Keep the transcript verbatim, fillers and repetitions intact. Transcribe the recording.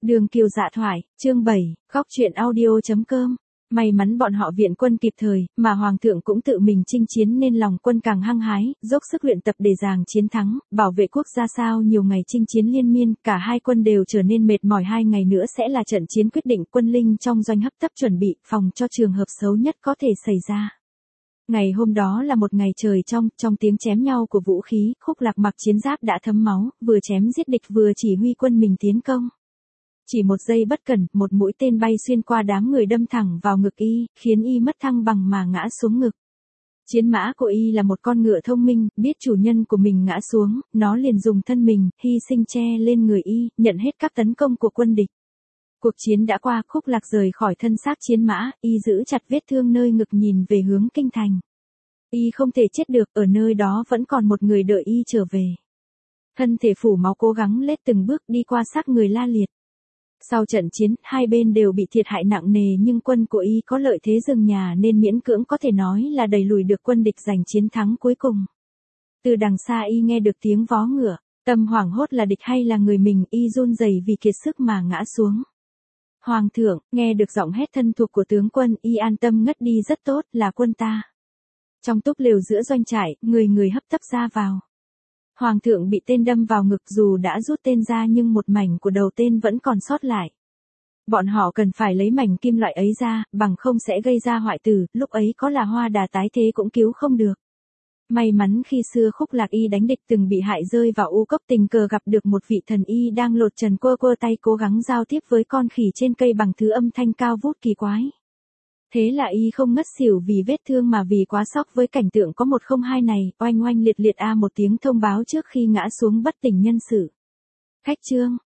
Đường Kiều Dạ thoại, chương bảy, góc truyện audio.com. May mắn bọn họ viện quân kịp thời, mà Hoàng thượng cũng tự mình chinh chiến nên lòng quân càng hăng hái, dốc sức luyện tập để giành chiến thắng, bảo vệ quốc gia. Sau nhiều ngày chinh chiến liên miên, cả hai quân đều trở nên mệt mỏi. Hai ngày nữa sẽ là trận chiến quyết định, quân linh trong doanh hấp tấp chuẩn bị, phòng cho trường hợp xấu nhất có thể xảy ra. Ngày hôm đó là một ngày trời trong, trong tiếng chém nhau của vũ khí, Khúc Lạc mặc chiến giáp đã thấm máu, vừa chém giết địch vừa chỉ huy quân mình tiến công. Chỉ một giây bất cẩn, một mũi tên bay xuyên qua đám người đâm thẳng vào ngực y, khiến y mất thăng bằng mà ngã xuống ngực. Chiến mã của y là một con ngựa thông minh, biết chủ nhân của mình ngã xuống, nó liền dùng thân mình, hy sinh che lên người y, nhận hết các tấn công của quân địch. Cuộc chiến đã qua, Khúc Lạc rời khỏi thân xác chiến mã, y giữ chặt vết thương nơi ngực nhìn về hướng kinh thành. Y không thể chết được, ở nơi đó vẫn còn một người đợi y trở về. Thân thể phủ máu cố gắng lết từng bước đi qua xác người la liệt. Sau trận chiến, hai bên đều bị thiệt hại nặng nề nhưng quân của y có lợi thế rừng nhà nên miễn cưỡng có thể nói là đẩy lùi được quân địch, giành chiến thắng cuối cùng. Từ đằng xa y nghe được tiếng vó ngựa, tâm hoảng hốt là địch hay là người mình, y run rẩy vì kiệt sức mà ngã xuống. Hoàng thượng, nghe được giọng hét thân thuộc của tướng quân, y an tâm ngất đi. Rất tốt, là quân ta. Trong túp lều giữa doanh trại, người người hấp tấp ra vào. Hoàng thượng bị tên đâm vào ngực, dù đã rút tên ra nhưng một mảnh của đầu tên vẫn còn sót lại. Bọn họ cần phải lấy mảnh kim loại ấy ra, bằng không sẽ gây ra hoại tử, lúc ấy có là Hoa Đà tái thế cũng cứu không được. May mắn khi xưa Khúc Lạc y đánh địch từng bị hại rơi vào u cốc, tình cờ gặp được một vị thần y đang lột trần, quơ quơ tay cố gắng giao tiếp với con khỉ trên cây bằng thứ âm thanh cao vút kỳ quái. Thế là y không ngất xỉu vì vết thương mà vì quá sốc với cảnh tượng có một không hai này, oanh oanh liệt liệt a một tiếng thông báo trước khi ngã xuống bất tỉnh nhân sự. Khách trương,